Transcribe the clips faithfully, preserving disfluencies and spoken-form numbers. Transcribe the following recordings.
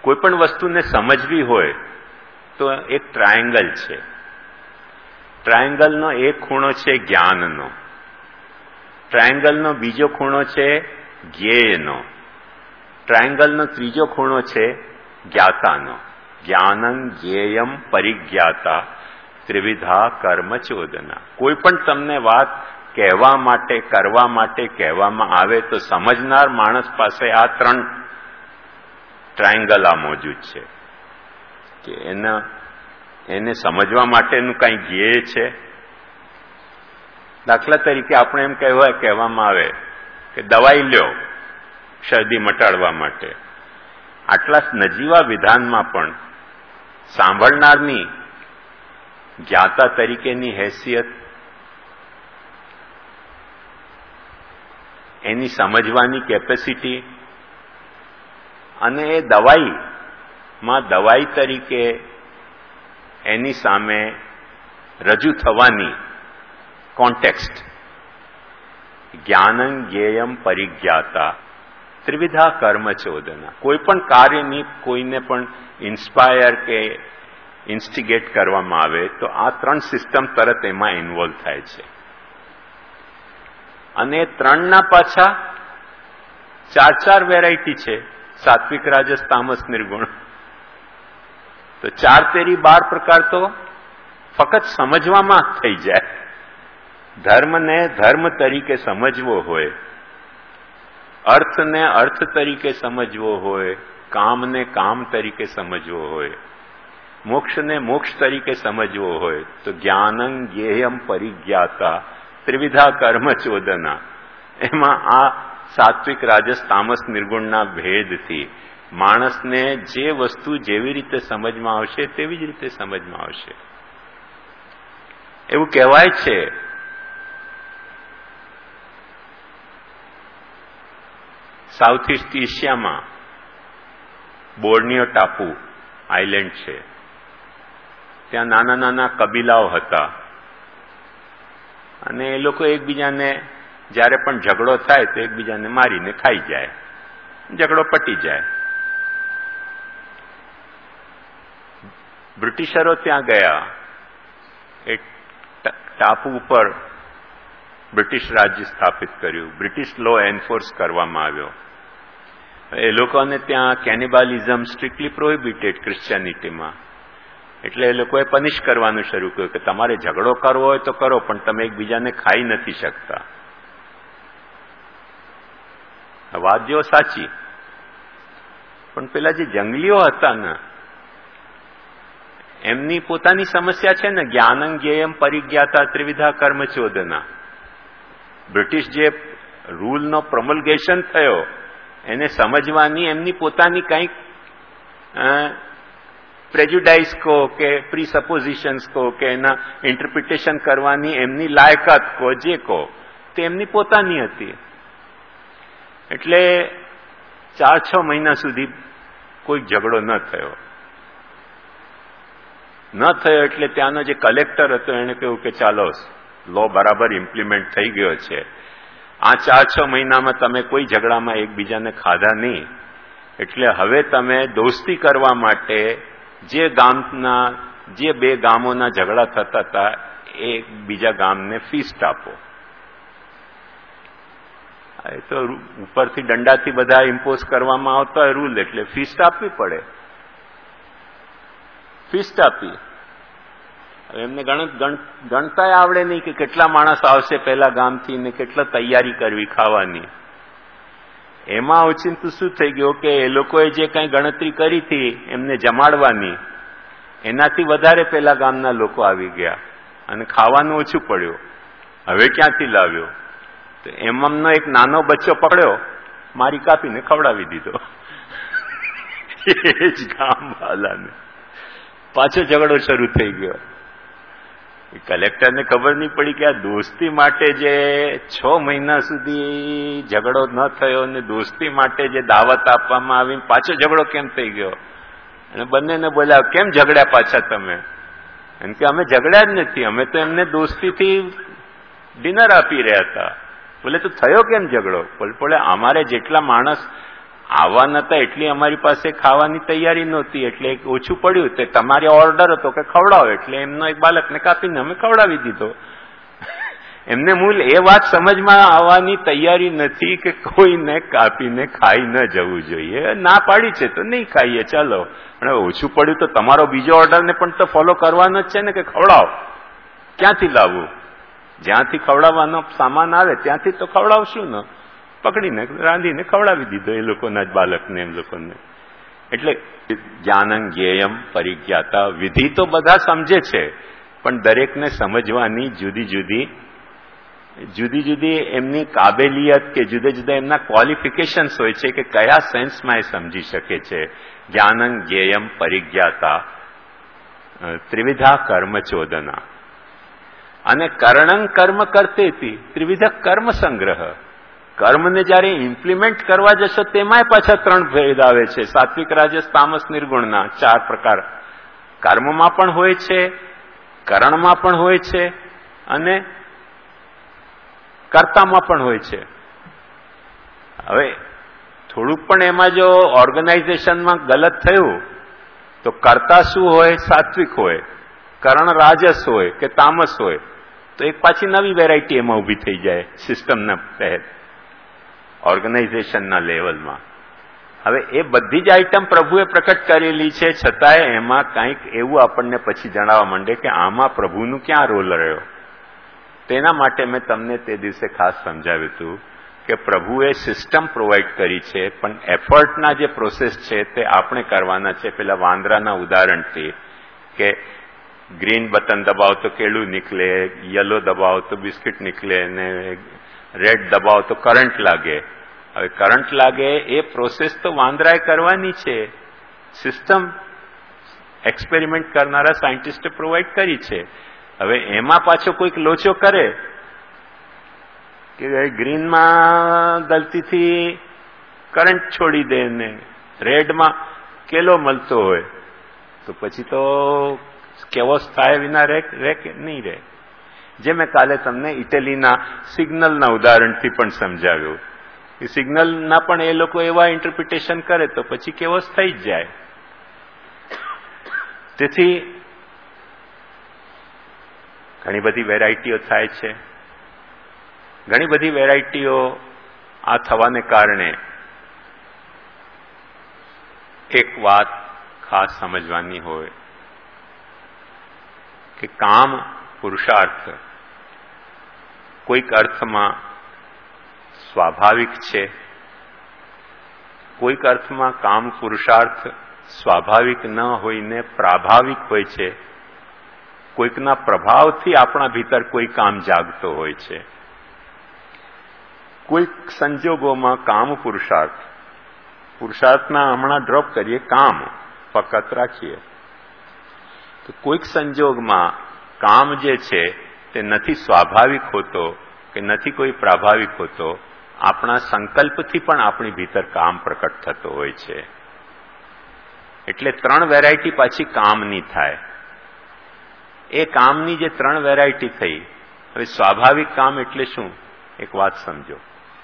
કોઈ પણ વસ્તુને સમજવી હોય તો એક ટ્રાયેંગલ છે. ટ્રાયેંગલનો એક ખૂણો છે જ્ઞાનનો, ટ્રાયેંગલનો બીજો ખૂણો છે જ્ઞેયનો, ટ્રાયેંગલનો ત્રીજો ખૂણો છે જ્ઞાતાનો. જ્ઞાનં જ્ઞેયમ પરિજ્ઞાતા ત્રિવિધા કર્મ ચોદના. કોઈ પણ તમને વાત કહેવા માટે, કરવા માટે કહેવામાં આવે તો સમજનાર માણસ પાસે આ ત્રણ ટ્રાયેંગલ આ મોજૂદ છે કે એના એને સમજવા માટેનું કંઈ જ્ઞેય છે. દાખલા તરીકે આપણે એમ કહેવાય કહેવામાં આવે કે દવાઈ લ્યો શરદી મટાડવા માટે. આટલા નજીવા વિધાનમાં પણ સાંભળનારની જ્ઞાતા તરીકેની હેસિયત, એની સમજવાની કેપેસિટી અને એ દવાઈમાં દવાઈ તરીકે એની સામે રજૂ થવાની કોન્ટેક્સ્ટ, જ્ઞાનં જ્ઞેયમ પરિજ્ઞાતા ત્રિવિધા કર્મ ચોદના. કોઈ પણ કાર્યની કોઈને પણ ઇન્સ્પાયર કે ઇન્સ્ટિગેટ કરવામાં આવે તો આ ત્રણ સિસ્ટમ તરત એમાં ઇન્વોલ્વ થાય છે. અને ત્રણના પાછા ચાર ચાર વેરાયટી છે. સાત્વિક, રાજસ, તામસ, નિર્ગુણ. તો ચાર તેરી બાર પ્રકાર તો ફક્ત સમજવામાં થઈ જાય. ધર્મને ધર્મ તરીકે સમજવો હોય, અર્થને અર્થ તરીકે સમજવો હોય, કામને કામ તરીકે સમજવો હોય, મોક્ષને મોક્ષ તરીકે સમજવો હોય તો જ્ઞાનં જ્ઞેયમ પરિજ્ઞાતા ત્રિવિધા કર્મ ચોદના. એમાં આ સાત્વિક, રાજસ, તામસ, નિર્ગુણના ભેદથી માણસને જે વસ્તુ જેવી રીતે સમજમાં આવશે તેવી જ રીતે સમજમાં આવશે. એવું કહેવાય છે સાઉથ ઇસ્ટ એશિયામાં બોર્નિયો ટાપુ આઇલેન્ડ છે. ત્યાં નાના નાના કબીલાઓ હતા અને એ લોકો એકબીજાને જ્યારે પણ ઝઘડો થાય તો એકબીજાને મારીને ખાઈ જાય, ઝઘડો પટી જાય. બ્રિટિશરો ત્યાં ગયા, એ ટાપુ ઉપર બ્રિટિશ રાજ્ય સ્થાપિત કર્યું, બ્રિટિશ લો એન્ફોર્સ કરવામાં આવ્યો. એ લોકોને ત્યાં કેનિબાલિઝમ સ્ટ્રિક્ટલી પ્રોહિબિટેડ ક્રિશ્ચિયાનિટીમાં. એટલે એ લોકોએ પનિશ કરવાનું શરૂ કર્યું કે તમારે ઝઘડો કરવો હોય તો કરો, પણ તમે એકબીજાને ખાઈ નથી શકતા. વાત જો સાચી, પણ પેલા જે જંગલીઓ હતા ને એમની પોતાની સમસ્યા છે ને. જ્ઞાનં જ્ઞેયમ પરિજ્ઞાતા ત્રિવિધા કર્મ ચોદના. બ્રિટિશ જે રૂલનો પ્રોમલ્ગેશન થયો એને સમજવાની એમની પોતાની કંઈક પ્રેજ્યુડાઇસ કહો કે પ્રીસપોઝિશન્સ કહો કે એના ઇન્ટરપ્રિટેશન કરવાની એમની લાયકાત કહો, જે કહો તે એમની પોતાની હતી. એટલે ચાર છ મહિના સુધી કોઈ ઝઘડો ન થયો ન થયો એટલે ત્યાંનો જે કલેક્ટર હતો એણે કહ્યું કે ચાલો લો બરાબર ઇમ્પ્લિમેન્ટ થઈ ગયો છે, આ ચાર છ મહિનામાં તમે કોઈ ઝઘડામાં એકબીજાને ખાધા નહીં, એટલે હવે તમે દોસ્તી કરવા માટે જે ગામના જે બે ગામોના ઝઘડા થતા હતા એ બીજા ગામને ફીસ્ટ આપો. એ તો ઉપરથી દંડાથી બધા ઇમ્પોઝ કરવામાં આવતા હોય રૂલ, એટલે ફીસ્ટ આપવી પડે. ફીસ્ટ આપી. એમને ગણતા આવડે નહીં કે કેટલા માણસ આવશે પહેલા ગામથી ને કેટલા તૈયારી કરવી ખાવાની. એમાં ઓચિંતું શું થઈ ગયું કે એ લોકોએ જે કંઈ ગણતરી કરી હતી એમને જમાડવાની, એનાથી વધારે પેલા ગામના લોકો આવી ગયા અને ખાવાનું ઓછું પડ્યું. હવે ક્યાંથી લાવ્યો? તો એમનો એક નાનો બચ્ચો પકડ્યો, મારી કાપીને ખવડાવી દીધો. એ જ ગામ વાલાને પાછો ઝઘડો શરૂ થઈ ગયો. કલેક્ટરને ખબર નહીં પડી કે આ દોસ્તી માટે જે છ મહિના સુધી ઝઘડો ન થયો અને દોસ્તી માટે જે દાવત આપવામાં આવી પાછો ઝઘડો કેમ થઈ ગયો. અને બંનેને બોલ્યા કેમ ઝઘડ્યા પાછા તમે? એમ કે અમે ઝઘડ્યા જ નથી, અમે તો એમને દોસ્તીથી ડિનર આપી રહ્યા હતા. બોલે તો થયો કેમ ઝઘડો? બોલે અમારે જેટલા માણસ આવવા નતા એટલી અમારી પાસે ખાવાની તૈયારી નહોતી, એટલે ઓછું પડ્યું. તે તમારે ઓર્ડર હતો કે ખવડાવો, એટલે એમનો એક બાળકને કાપીને અમે ખવડાવી દીધો. એમને મૂળ એ વાત સમજમાં આવવાની તૈયારી નથી કે કોઈને કાપીને ખાઈ ન જવું જોઈએ. ના પાડી છે તો નહીં ખાઈએ, ચાલો. પણ ઓછું પડ્યું તો તમારો બીજો ઓર્ડરને પણ તો ફોલો કરવાનો જ છે ને, કે ખવડાવો. ક્યાંથી લાવવું? જ્યાંથી ખવડાવવાનો સામાન આવે ત્યાંથી તો ખવડાવશું ને. પકડીને રાંધીને ખવડાવી દીધો એ લોકોના જ બાળકને, એમ લોકોને. એટલે જ્ઞાનં જ્ઞેયમ પરિજ્ઞાતા, વિધિ તો બધા સમજે છે, પણ દરેકને સમજવાની જુદી જુદી જુદી જુદી એમની કાબેલિયત કે જુદા જુદા એમના ક્વોલિફિકેશન્સ હોય છે કે કયા સેન્સમાં એ સમજી શકે છે. જ્ઞાનં જ્ઞેયમ પરિજ્ઞાતા ત્રિવિધા કર્મ ચોદના, અને કરણં કર્મ કરતેતી ત્રિવિધ કર્મ સંગ્રહ. કર્મને જયારે ઇમ્પ્લિમેન્ટ કરવા જશો તેમાંય પાછા ત્રણ ભેદ આવે છે, સાત્વિક રાજસ તામસ નિર્ગુણના ચાર પ્રકાર. કર્મમાં પણ હોય છે, કરણમાં પણ હોય છે, અને કર્તામાં પણ હોય છે. હવે થોડુંક પણ એમાં જો ઓર્ગેનાઇઝેશનમાં ગલત થયું તો કર્તા શું હોય? સાત્વિક હોય. કરણ રાજસ હોય કે તામસ હોય તો એક પાછી નવી વેરાયટી એમાં ઊભી થઈ જાય સિસ્ટમના તહેત, ઓર્ગેનાઇઝેશનના લેવલમાં. હવે એ બધી જ આઈટમ પ્રભુએ પ્રકટ કરેલી છે, છતાંય એમાં કંઈક એવું આપણને પછી જણાવવા માંડે કે આમાં પ્રભુનું ક્યાં રોલ રહ્યો. તેના માટે મેં તમને તે દિવસે ખાસ સમજાવ્યું હતું કે પ્રભુએ સિસ્ટમ પ્રોવાઈડ કરી છે, પણ એફર્ટના જે પ્રોસેસ છે તે આપણે કરવાના છે. પેલા વાંદરાના ઉદાહરણથી કે ગ્રીન બટન દબાવો તો કેળું નીકળે, યલો દબાવો તો બિસ્કિટ નીકળે, ને રેડ દબાવો તો કરંટ લાગે. હવે કરંટ લાગે એ પ્રોસેસ તો વાંદરાએ કરવાની છે. સિસ્ટમ એક્સપેરિમેન્ટ કરનારા સાયન્ટિસ્ટે પ્રોવાઈડ કરી છે. હવે એમાં પાછો કોઈક લોચો કરે કે ગ્રીનમાં ગલતીથી કરંટ છોડી દે ને રેડમાં કેલો મળતો હોય તો પછી તો કેવો થાય વિના રે રે કે નહીં રહે. જે મેં કાલે તમને ઇટલીના સિગ્નલના ઉદાહરણથી પણ સમજાવ્યું કે સિગ્નલના પણ એ લોકો એવા ઇન્ટરપ્રિટેશન કરે તો પછી કેવો થઈ જ જાય. તેથી ઘણી બધી વેરાયટીઓ થાય છે. ઘણી બધી વેરાયટીઓ આ થવાને કારણે એક વાત ખાસ સમજવાની હોય કે કામ પુરુષાર્થ કોઈક અર્થમાં સ્વાભાવિક છે, કોઈક અર્થમાં કામ પુરુષાર્થ સ્વાભાવિક ન હોઈને પ્રાભાવિક હોય છે. કોઈકના પ્રભાવથી આપણા ભીતર કોઈ કામ જાગતો હોય છે. કોઈક સંજોગોમાં કામ પુરુષાર્થ, પુરુષાર્થના હમણાં ડ્રોપ કરીએ, કામ ફકત રાખીએ, તો કોઈક સંજોગમાં કામ જે છે તે નથી સ્વાભાવિક હોતો કે નથી કોઈ પ્રાભાવિક હોતો, આપણા સંકલ્પથી પણ આપણી ભીતર કામ પ્રકટ થતો હોય છે. એટલે ત્રણ વેરાયટી પાછી કામની થાય. એ કામની જે ત્રણ વેરાયટી થઈ, હવે સ્વાભાવિક કામ એટલે શું? એક વાત સમજો.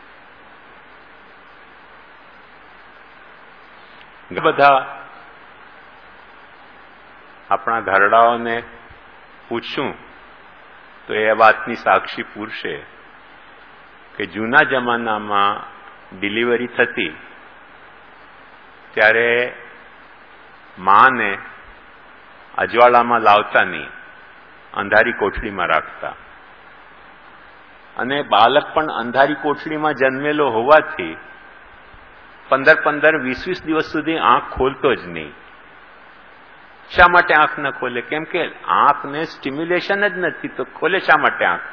બધા આપણા ઘરડાઓને પૂછશું તો એ વાતની સાક્ષી પૂરશે કે જૂના જમાનામાં ડિલિવરી થતી ત્યારે માને અજવાળામાં લાવતા નહીં, અંધારી કોઠડીમાં રાખતા, અને બાળક પણ અંધારી કોઠડીમાં જન્મેલો હોવાથી પંદર પંદર વીસ વીસ દિવસ સુધી આંખ ખોલતો જ નહીં. શા માટે આંખ ન ખોલે? કેમ કે આંખને સ્ટિમ્યુલેશન જ નથી, તો ખોલે શા માટે આંખ?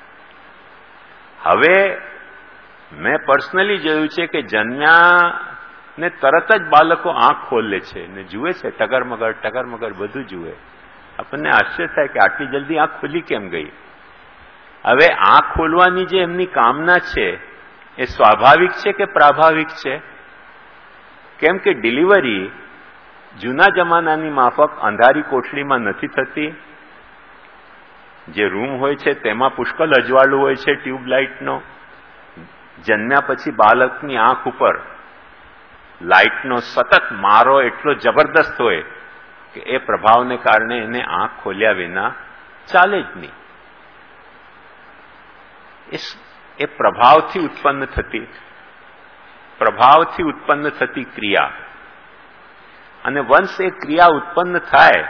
હવે મેં પર્સનલી જોયું છે કે જન્મ્યા ને તરત જ બાળકો આંખ ખોલે છે ને જુએ છે, ટગરમગર ટગરમગર બધું જુએ. આપણને આશ્ચર્ય થાય કે આટલી જલ્દી આંખ ખુલી કેમ ગઈ? હવે આંખ ખોલવાની જે એમની કામના છે એ સ્વાભાવિક છે કે પ્રાભાવિક છે? કેમ કે ડિલિવરી જૂના જમાનાની માફક અંધારી કોઠડીમાં નથી થતી. જે રૂમ હોય છે તેમાં પુષ્કળ અજવાળું હોય છે ટ્યુબલાઇટનો. જન્મ્યા પછી બાળકની આંખ ઉપર લાઇટનો સતત મારો એટલો જબરદસ્ત હોય કે એ પ્રભાવને કારણે એને આંખ ખોલ્યા વિના ચાલે જ નહીં. એ પ્રભાવથી ઉત્પન્ન થતી પ્રભાવથી ઉત્પન્ન થતી ક્રિયા, અને વંશ એ ક્રિયા ઉત્પન્ન થાય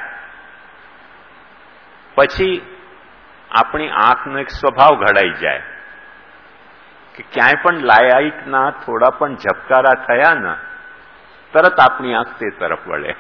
પછી આપણી આંખનો એક સ્વભાવ ઘડાઈ જાય કે ક્યાંય પણ લાઇટના થોડા પણ ઝબકારા થયા ને તરત આપણી આંખ તે તરફ વળે.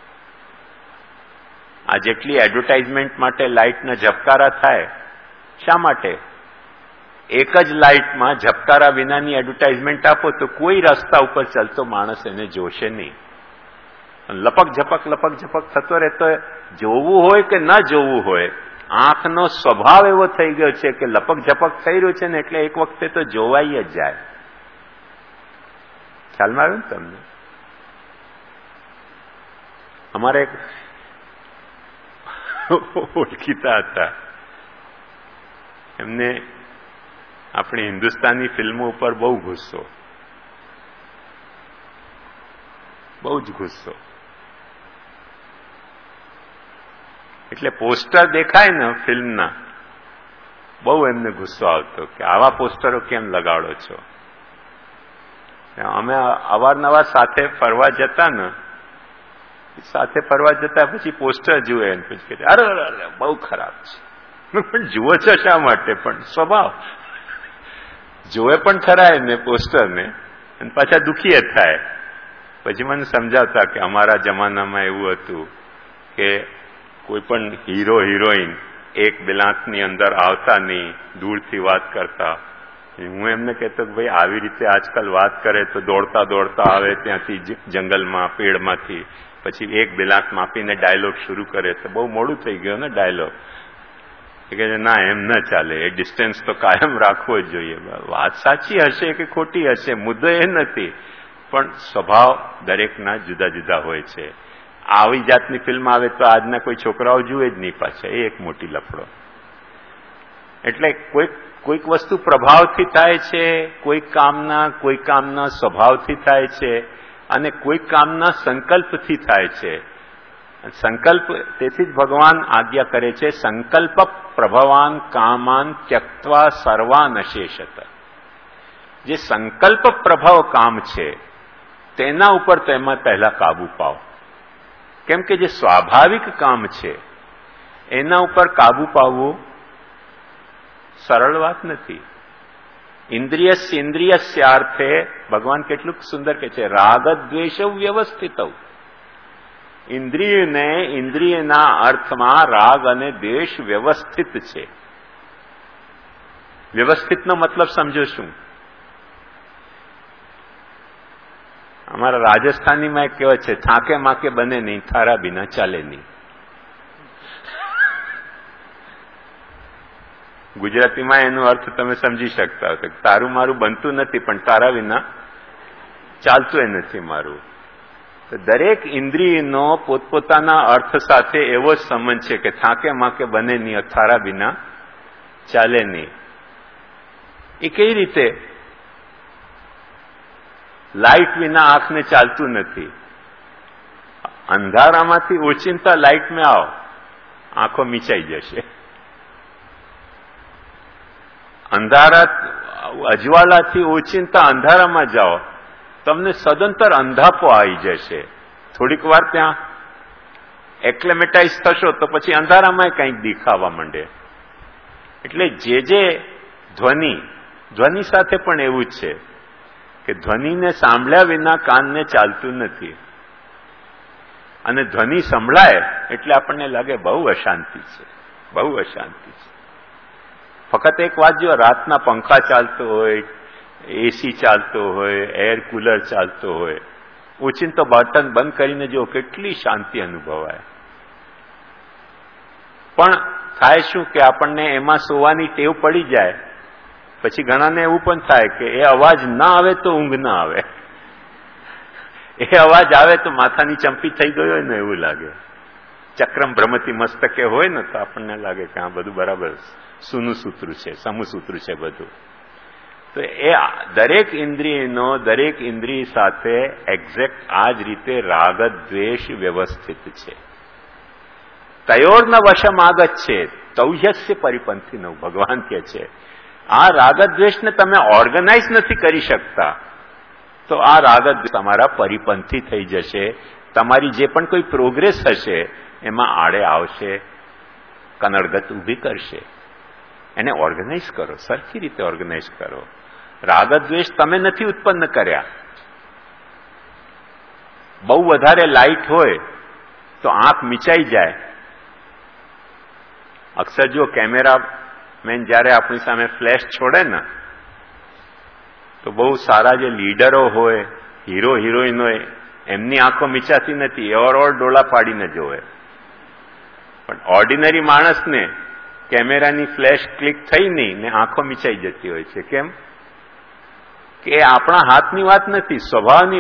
આ જેટલી એડવર્ટાઇઝમેન્ટ માટે લાઇટના ઝબકારા થાય, શા માટે? એક જ લાઇટમાં ઝબકારા વિનાની એડવર્ટાઇઝમેન્ટ આપો તો કોઈ રસ્તા ઉપર ચાલતો માણસ એને જોશે નહીં. લપક ઝપક લપક ઝપક થતો રહેતો, જોવું હોય કે ન જોવું હોય, આંખનો સ્વભાવ એવો થઈ ગયો છે કે લપક ઝપક થઈ રહ્યું છે ને એટલે એક વખતે તો જોવાઈ જ જાય. ખ્યાલમાં આવ્યું ને તમને? અમારે એક ઓળખીતા હતા, એમને આપણી હિન્દુસ્તાની ફિલ્મો ઉપર બહુ ગુસ્સો, બહુ જ ગુસ્સો. એટલે પોસ્ટર દેખાય ને ફિલ્મના, બહુ એમને ગુસ્સો આવતો કે આવા પોસ્ટરો કેમ લગાડો છો. અમે અવારનવાર સાથે ફરવા જતા ને, સાથે ફરવા જતા પછી પોસ્ટર જુએ પછી અરે અરે બહુ ખરાબ છે. પણ જુઓ છો શા માટે? પણ સ્વભાવ જોવે પણ ખરા ને પોસ્ટરને, અને પાછા દુખી થાય. પછી મને સમજાવતા કે અમારા જમાનામાં એવું હતું કે કોઈ પણ હીરો હિરોઈન એક બિલાંતની અંદર આવતા નહીં, દૂરથી વાત કરતા. હું એમને કહેતો કે ભાઈ આવી રીતે આજકાલ વાત કરે તો દોડતા દોડતા આવે ત્યાંથી જંગલમાં, પેડમાંથી, પછી એક બિલાંત માપીને ડાયલોગ શરૂ કરે તો બહુ મોડું થઈ ગયું ને ડાયલોગ. એ કહે છે ના, એમ ન ચાલે, એ ડિસ્ટન્સ તો કાયમ રાખવો જ જોઈએ. વાત સાચી હશે કે ખોટી હશે, મુદ્દો એ નથી, પણ સ્વભાવ દરેકના જુદા જુદા હોય છે. આવી જાતની ફિલ્મ આવે તો આજના કોઈ છોકરાઓ જુએ જ નહીં પાછા, એ એક મોટી લફડો. એટલે કોઈક કોઈક વસ્તુ પ્રભાવથી થાય છે, કોઈક કામના કોઈ કામના સ્વભાવથી થાય છે, અને કોઈક કામના સંકલ્પથી થાય છે. સંકલ્પ, તેથી જ ભગવાન આજ્ઞા કરે છે સંકલ્પ પ્રભવાન કામાન ત્યક્ત્વા સર્વાન અશેષત. જે સંકલ્પ પ્રભાવ કામ છે તેના ઉપર તેમાં પહેલા કાબુ પાઓ. કેમ કે જે સ્વાભાવિક કામ છે એના ઉપર કાબુ પાવવું સરળ વાત નથી. ઇન્દ્રિયસ્ય ઇન્દ્રિયસ્યાર્થે ભગવાન કેટલું સુંદર કહે છે, રાગ દ્વેષ વ્યવસ્થિત. ઇન્દ્રિયને ઇન્દ્રિયના અર્થમાં રાગ અને દ્વેષ વ્યવસ્થિત છે. વ્યવસ્થિતનો મતલબ સમજો શું? અમારા રાજસ્થાનીમાં એક કહેવત છે, થાકે માકે બને નહીં, થારા બિના ચાલે નહીં. ગુજરાતીમાં એનો અર્થ તમે સમજી શકતા હો. તારું મારું બનતું નથી, પણ તારા વિના ચાલતું એ નથી મારું. તો દરેક ઇન્દ્રિયનો પોતપોતાના અર્થ સાથે એવો જ સંબંધ છે કે થાકે માકે બને નહીં, થારા વિના ચાલે નહીં. એ કઈ રીતે? લાઇટ વિના આંખને ચાલતું નથી. અંધારામાંથી ઓચિંતા લાઇટમાં આવો, આંખો મીચાઈ જશે. અંધારા અજવાળાથી ઓચિંતા અંધારામાં જાઓ, તમને સદંતર અંધાપો આવી જશે. થોડીક વાર ત્યાં એક્લેમેટાઇઝ થશો તો પછી અંધારામાં કંઈક દેખાવા માંડે. એટલે જે જે ધ્વનિ, ધ્વનિ સાથે પણ એવું જ છે કે ધ્વનિને સાંભળ્યા વિના કાનને ચાલતું નથી. અને ધ્વનિ સંભળાય એટલે આપણને લાગે બહુ અશાંતિ છે, બહુ અશાંતિ છે. ફક્ત એક વાત જો, રાતના પંખા ચાલતો હોય, એસી ચાલતો હોય, એર કુલર ચાલતો હોય, ઓચિંતો બટન બંધ કરીને જો કેટલી શાંતિ અનુભવાય. પણ થાય શું કે આપણને એમાં સોવાની ટેવ પડી જાય, પછી ઘણાને એવું પણ થાય કે એ અવાજ ના આવે તો ઊંઘ ના આવે, એ અવાજ આવે તો માથાની ચંપી થઈ ગયો હોય ને એવું લાગે. ચક્રમ ભ્રમતી મસ્તકે હોય ને તો આપણને લાગે કે આ બધું બરાબર સૂનું સૂત્રું છે, સમૂહ સૂત્રું છે બધું. તો એ દરેક ઇન્દ્રિયનો દરેક ઇન્દ્રિય સાથે એક્ઝેક્ટ આ જ રીતે રાગ દ્વેષ વ્યવસ્થિત છે. તયોર્ન વશમ આગત છે તૌહ્યસ્ય પરિપંથીનો ભગવાન કહે છે. આ રાગદ્વેષને તમે ઓર્ગેનાઇઝ નથી કરી શકતા તો આ રાગદ્વેષ તમારા પરિપંથી થઈ જશે. તમારી જે પણ કોઈ પ્રોગ્રેસ હશે એમાં આડે આવશે, કનડગત ઊભી કરશે. એને ઓર્ગેનાઇઝ કરો, સરખી રીતે ઓર્ગેનાઇઝ કરો. રાગદ્વેષ તમે નથી ઉત્પન્ન કર્યા. બહુ વધારે લાઇટ હોય તો આંખ મીચાઈ જાય. અક્ષર જો કેમેરા મેન જયારે આપણી સામે ફ્લેશ છોડે ને તો બહુ સારા જે લીડરો હોય, હીરો હિરોઈન હોય, એમની આંખો મીચાતી નથી, ઓર ડોળા પાડીને જોવે. પણ ઓર્ડિનરી માણસને કેમેરાની ફ્લેશ ક્લિક થઈ નહીં ને આંખો મીચાઈ જતી હોય છે. કેમ કે આપણા હાથની વાત નથી, સ્વભાવની